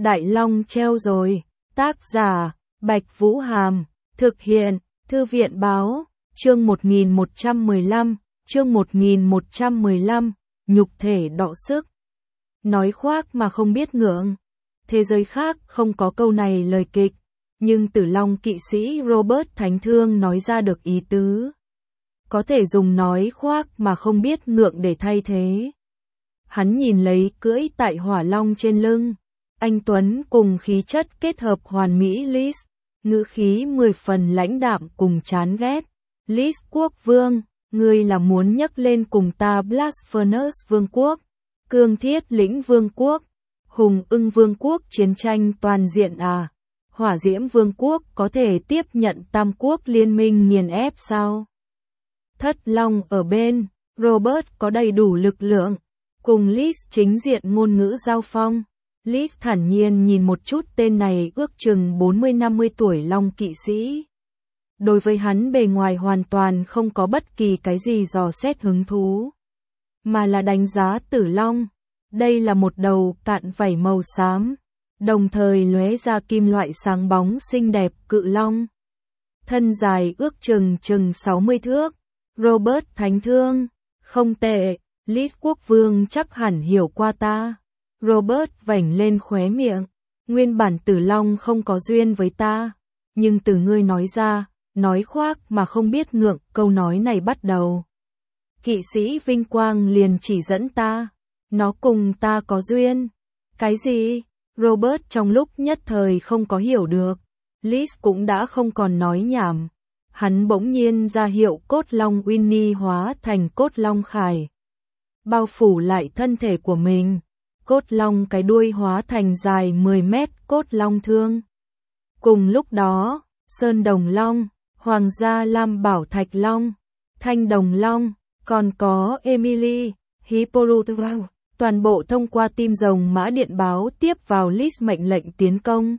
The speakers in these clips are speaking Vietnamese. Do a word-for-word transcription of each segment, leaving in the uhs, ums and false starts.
Đại Long treo rồi. Tác giả, Bạch Vũ Hàm. Thực hiện, Thư viện Báo. Chương một nghìn một trăm mười lăm, chương một nghìn một trăm mười lăm, nhục thể đọ sức. Nói khoác mà không biết ngượng. Thế giới khác không có câu này lời kịch, nhưng Tử Long kỵ sĩ Robert Thánh Thương nói ra được ý tứ. Có thể dùng nói khoác mà không biết ngượng để thay thế. Hắn nhìn lấy cưỡi tại hỏa long trên lưng. Anh Tuấn cùng khí chất kết hợp hoàn mỹ Liz, ngữ khí mười phần lãnh đạm cùng chán ghét. Liz quốc vương, ngươi là muốn nhấc lên cùng ta Blasphemous vương quốc, Cương Thiết lĩnh vương quốc, Hùng Ưng vương quốc chiến tranh toàn diện à? Hỏa Diễm vương quốc có thể tiếp nhận Tam quốc liên minh nghiền ép sao? Thất Long ở bên, Robert có đầy đủ lực lượng, cùng Liz chính diện ngôn ngữ giao phong. Liz thản nhiên nhìn một chút tên này ước chừng bốn mươi năm mươi tuổi Long kỵ sĩ. Đối với hắn bề ngoài hoàn toàn không có bất kỳ cái gì dò xét hứng thú, mà là đánh giá Tử Long. Đây là một đầu cạn vảy màu xám, đồng thời lóe ra kim loại sáng bóng xinh đẹp cự long. Thân dài ước chừng chừng sáu mươi thước. Robert Thánh Thương, không tệ, Liz quốc vương chắc hẳn hiểu qua ta. Robert vểnh lên khóe miệng, nguyên bản Tử Long không có duyên với ta, nhưng từ ngươi nói ra, nói khoác mà không biết ngượng, câu nói này bắt đầu. Kỵ sĩ vinh quang liền chỉ dẫn ta, nó cùng ta có duyên. Cái gì? Robert trong lúc nhất thời không có hiểu được. Liz cũng đã không còn nói nhảm. Hắn bỗng nhiên ra hiệu cốt long Winnie hóa thành cốt long khải, bao phủ lại thân thể của mình. Cốt long cái đuôi hóa thành dài mười mét cốt long thương. Cùng lúc đó, Sơn Đồng Long, Hoàng gia Lam Bảo Thạch Long, Thanh Đồng Long, còn có Emily, Hippolyta, toàn bộ thông qua tim rồng mã điện báo tiếp vào Liz mệnh lệnh tiến công.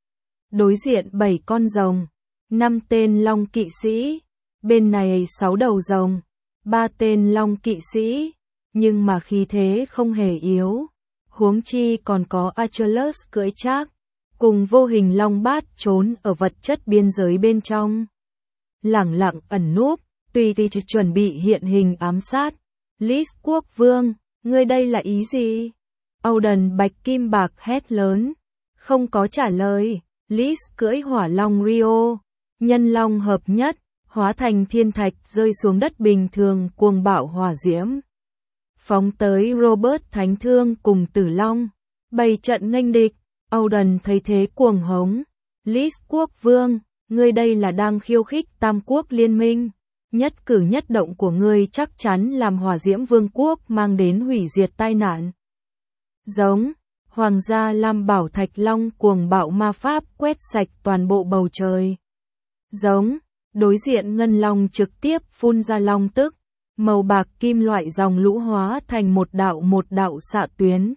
Đối diện bảy con rồng, năm tên Long kỵ sĩ, bên này sáu đầu rồng, ba tên Long kỵ sĩ, nhưng mà khí thế không hề yếu. Huống chi còn có Achilles cưỡi trác, cùng vô hình long bát trốn ở vật chất biên giới bên trong. Lẳng lặng ẩn núp, tùy thì chuẩn bị hiện hình ám sát. Liz quốc vương, ngươi đây là ý gì? Auden bạch kim bạc hét lớn. Không có trả lời. Liz cưỡi hỏa long Rio, nhân long hợp nhất, hóa thành thiên thạch rơi xuống đất bình thường cuồng bạo hỏa diễm. Phóng tới Robert Thánh Thương cùng Tử Long, bày trận nghênh địch. Auden thấy thế cuồng hống. Liz quốc vương, ngươi đây là đang khiêu khích Tam quốc liên minh. Nhất cử nhất động của ngươi chắc chắn làm Hỏa Diễm vương quốc mang đến hủy diệt tai nạn. Giống, Hoàng gia Lam Bảo Thạch Long cuồng bạo ma pháp quét sạch toàn bộ bầu trời. Giống, đối diện Ngân Long trực tiếp phun ra long tức. Màu bạc kim loại dòng lũ hóa thành một đạo một đạo xạ tuyến.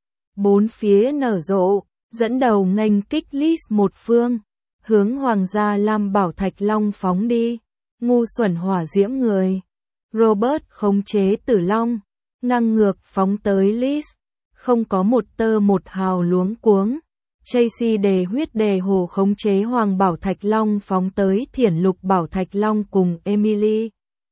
Bốn phía nở rộ, dẫn đầu nghênh kích Liz một phương, hướng Hoàng gia Lam Bảo Thạch Long phóng đi. Ngu xuẩn hỏa diễm người. Robert khống chế Tử Long, ngang ngược phóng tới Liz, không có một tơ một hào luống cuống. Tracy đề huyết đề hồ khống chế Hoàng Bảo Thạch Long phóng tới Thiển Lục Bảo Thạch Long cùng Emily.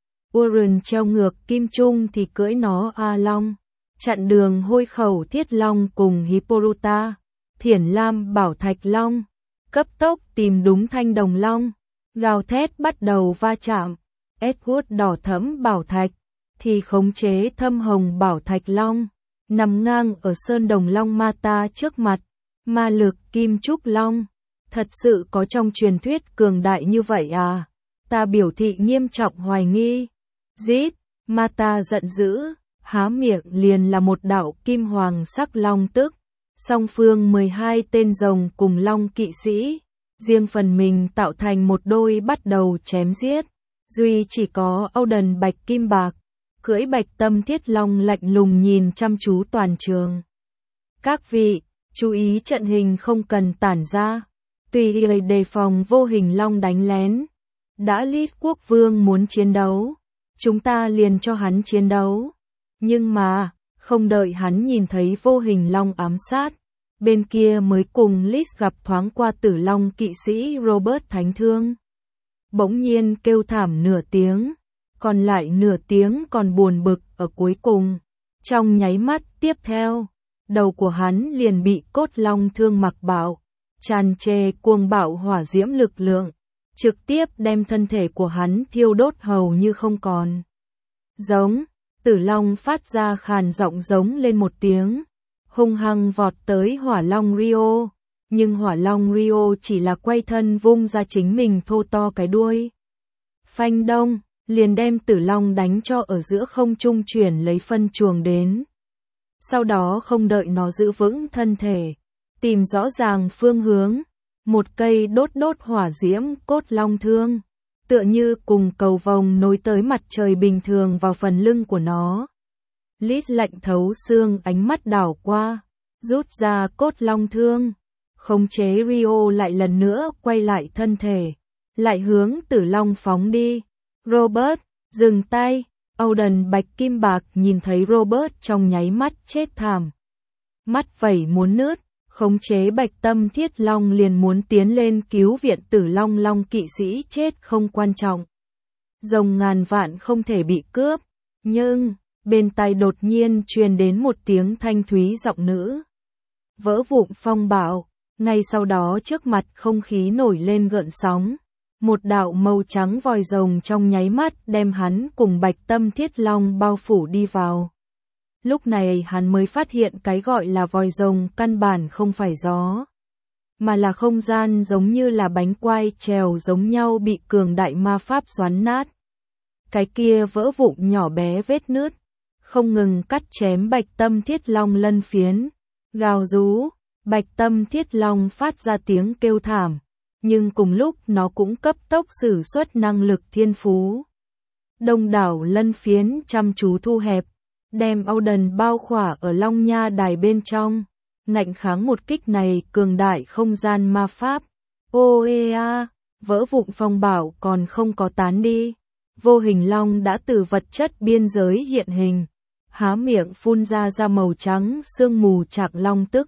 Uren treo ngược kim trung thì cưỡi nó A Long, chặn đường hôi khẩu Thiết Long cùng Hippolyta. Thiển Lam Bảo Thạch Long, cấp tốc tìm đúng Thanh Đồng Long, gào thét bắt đầu va chạm. Edward đỏ thẫm Bảo Thạch, thì khống chế Thâm Hồng Bảo Thạch Long, nằm ngang ở Sơn Đồng Long Mata trước mặt. Ma lực Kim Trúc Long, thật sự có trong truyền thuyết cường đại như vậy à? Ta biểu thị nghiêm trọng hoài nghi. Rít, Mata giận dữ, há miệng liền là một đạo kim hoàng sắc long tức. Song phương mười hai tên rồng cùng Long kỵ sĩ, riêng phần mình tạo thành một đôi bắt đầu chém giết. Duy chỉ có Auden bạch kim bạc, cưỡi bạch tâm Thiết Long lạnh lùng nhìn chăm chú toàn trường. Các vị, chú ý trận hình không cần tản ra, tùy ý đề phòng vô hình long đánh lén. Đã Liz quốc vương muốn chiến đấu, chúng ta liền cho hắn chiến đấu. Nhưng mà, không đợi hắn nhìn thấy vô hình long ám sát, Bên kia mới cùng Liz gặp thoáng qua Tử Long kỵ sĩ Robert Thánh Thương. Bỗng nhiên kêu thảm nửa tiếng, còn lại nửa tiếng còn buồn bực ở cuối cùng. Trong nháy mắt tiếp theo, đầu của hắn liền bị cốt long thương mặc bạo, tràn trề cuồng bạo hỏa diễm lực lượng, trực tiếp đem thân thể của hắn thiêu đốt hầu như không còn. Giống, Tử Long phát ra khàn giọng giống lên một tiếng, hung hăng vọt tới Hỏa Long Rio, nhưng Hỏa Long Rio chỉ là quay thân vung ra chính mình thô to cái đuôi. Phanh đông, liền đem Tử Long đánh cho ở giữa không trung chuyển lấy phân chuồng đến. Sau đó không đợi nó giữ vững thân thể, tìm rõ ràng phương hướng, một cây đốt đốt hỏa diễm cốt long thương, tựa như cùng cầu vồng nối tới mặt trời bình thường vào phần lưng của nó. Liz lạnh thấu xương ánh mắt đảo qua, rút ra cốt long thương, khống chế Rio lại lần nữa quay lại thân thể, lại hướng Tử Long phóng đi. Robert, dừng tay. Auden Bạch Kim Bạc nhìn thấy Robert trong nháy mắt chết thảm. Mắt vẩy muốn nứt, khống chế Bạch Tâm Thiết Long liền muốn tiến lên cứu viện Tử Long Long kỵ sĩ chết không quan trọng. Rồng ngàn vạn không thể bị cướp, nhưng bên tai đột nhiên truyền đến một tiếng thanh thúy giọng nữ. Vỡ vụn phong bạo, ngay sau đó trước mặt không khí nổi lên gợn sóng. Một đạo màu trắng vòi rồng trong nháy mắt đem hắn cùng Bạch Tâm Thiết Long bao phủ đi vào. Lúc này hắn mới phát hiện cái gọi là vòi rồng căn bản không phải gió, mà là không gian giống như là bánh quai trèo giống nhau bị cường đại ma pháp xoắn nát. Cái kia vỡ vụn nhỏ bé vết nứt, không ngừng cắt chém Bạch Tâm Thiết Long lân phiến, gào rú, Bạch Tâm Thiết Long phát ra tiếng kêu thảm. Nhưng cùng lúc nó cũng cấp tốc sử xuất năng lực thiên phú. Đông đảo lân phiến chăm chú thu hẹp, đem Auden bao khỏa ở Long Nha đài bên trong, ngạnh kháng một kích này cường đại không gian ma pháp. Oea, vỡ vụn phong bảo còn không có tán đi. Vô hình long đã từ vật chất biên giới hiện hình, há miệng phun ra ra màu trắng sương mù trạc long tức.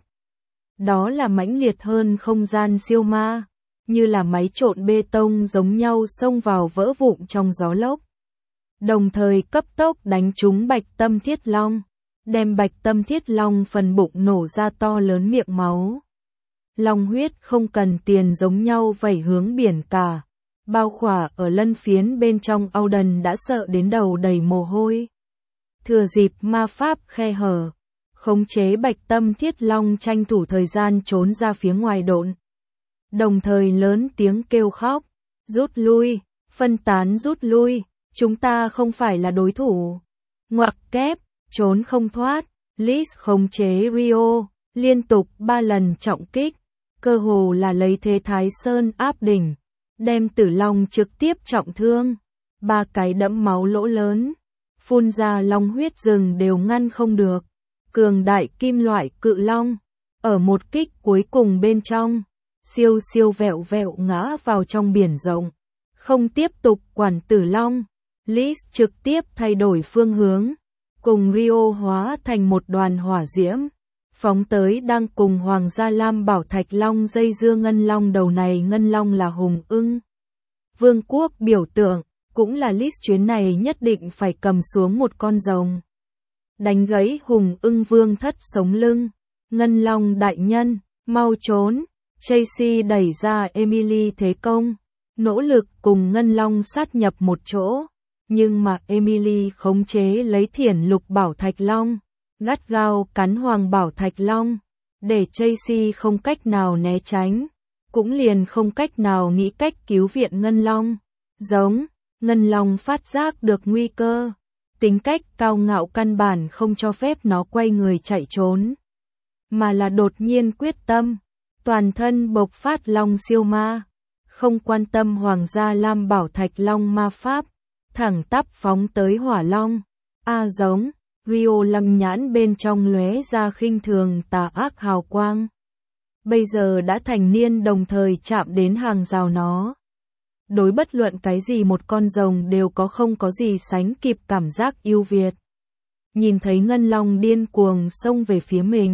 Đó là mãnh liệt hơn không gian siêu ma, như là máy trộn bê tông giống nhau xông vào vỡ vụn trong gió lốc. Đồng thời cấp tốc đánh trúng Bạch Tâm Thiết Long, đem Bạch Tâm Thiết Long phần bụng nổ ra to lớn miệng máu. Long huyết không cần tiền giống nhau vẩy hướng biển cả, bao khỏa ở lân phiến bên trong. Auden đã sợ đến đầu đầy mồ hôi. Thừa dịp ma pháp khe hở, khống chế Bạch Tâm Thiết Long tranh thủ thời gian trốn ra phía ngoài độn. Đồng thời lớn tiếng kêu khóc, rút lui, phân tán rút lui, chúng ta không phải là đối thủ. Ngoặc kép, trốn không thoát, Liz khống chế Rio, liên tục ba lần trọng kích, cơ hồ là lấy thế Thái Sơn áp đỉnh, đem Tử Long trực tiếp trọng thương, ba cái đẫm máu lỗ lớn, phun ra long huyết rừng đều ngăn không được. Cường đại kim loại cự long, ở một kích cuối cùng bên trong, siêu siêu vẹo vẹo ngã vào trong biển rộng, không tiếp tục quản Tử Long. Liz trực tiếp thay đổi phương hướng, cùng Rio hóa thành một đoàn hỏa diễm, phóng tới đang cùng Hoàng gia Lam Bảo Thạch Long dây dưa ngân long. Đầu này ngân long là hùng ưng vương quốc biểu tượng, cũng là Liz chuyến này nhất định phải cầm xuống một con rồng. Đánh gãy hùng ưng vương thất sống lưng, ngân long đại nhân, mau trốn. Tracy đẩy ra Emily thế công, nỗ lực cùng ngân long sát nhập một chỗ, nhưng mà Emily khống chế lấy Thiển Lục Bảo Thạch Long, gắt gao cắn Hoàng Bảo Thạch Long, để Tracy không cách nào né tránh, cũng liền không cách nào nghĩ cách cứu viện ngân long. Giống, ngân long phát giác được nguy cơ, tính cách cao ngạo căn bản không cho phép nó quay người chạy trốn, mà là đột nhiên quyết tâm, toàn thân bộc phát long siêu ma, không quan tâm Hoàng gia Lam Bảo Thạch Long ma pháp, thẳng tắp phóng tới hỏa long. A giống, Rio lăng nhãn bên trong lóe ra khinh thường tà ác hào quang. Bây giờ đã thành niên đồng thời chạm đến hàng rào nó. Đối bất luận cái gì một con rồng đều có không có gì sánh kịp cảm giác yêu Việt. Nhìn thấy ngân long điên cuồng xông về phía mình,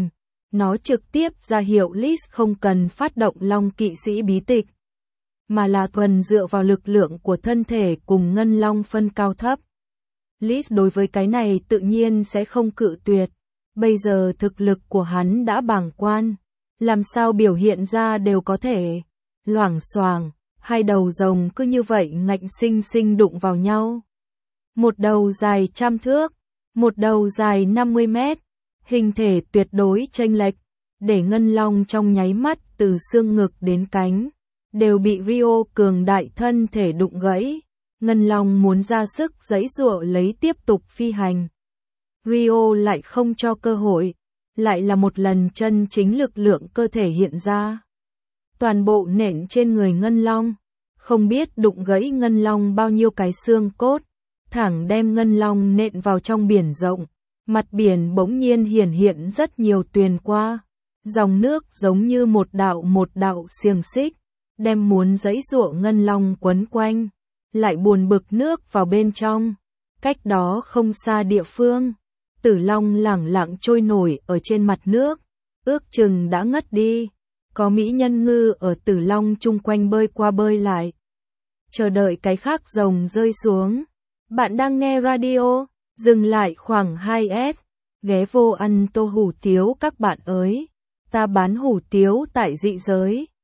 Nó trực tiếp ra hiệu Lis không cần phát động Long kỵ sĩ bí tịch, mà là thuần dựa vào lực lượng của thân thể cùng Ngân Long phân cao thấp. Lis đối với cái này tự nhiên sẽ không cự tuyệt. Bây giờ thực lực của hắn đã bàng quan, làm sao biểu hiện ra đều có thể. Loảng xoảng, hai đầu rồng cứ như vậy ngạnh sinh sinh đụng vào nhau. Một đầu dài trăm thước, một đầu dài năm mươi mét, hình thể tuyệt đối chênh lệch, để Ngân Long trong nháy mắt từ xương ngực đến cánh, đều bị Rio cường đại thân thể đụng gãy. Ngân Long muốn ra sức giãy giụa lấy tiếp tục phi hành. Rio lại không cho cơ hội, lại là một lần chân chính lực lượng cơ thể hiện ra. Toàn bộ nện trên người Ngân Long, không biết đụng gãy Ngân Long bao nhiêu cái xương cốt, thẳng đem Ngân Long nện vào trong biển rộng. Mặt biển bỗng nhiên hiển hiện rất nhiều tuyền qua, dòng nước giống như một đạo một đạo xiềng xích, đem muốn giãy giụa Ngân Long quấn quanh, lại buồn bực nước vào bên trong. Cách đó không xa địa phương, Tử Long lẳng lặng trôi nổi ở trên mặt nước, ước chừng đã ngất đi. Có mỹ nhân ngư ở Tử Long chung quanh bơi qua bơi lại, chờ đợi cái khác rồng rơi xuống. Bạn đang nghe radio, dừng lại khoảng hai S, ghé vô ăn tô hủ tiếu các bạn ơi. Ta bán hủ tiếu tại dị giới.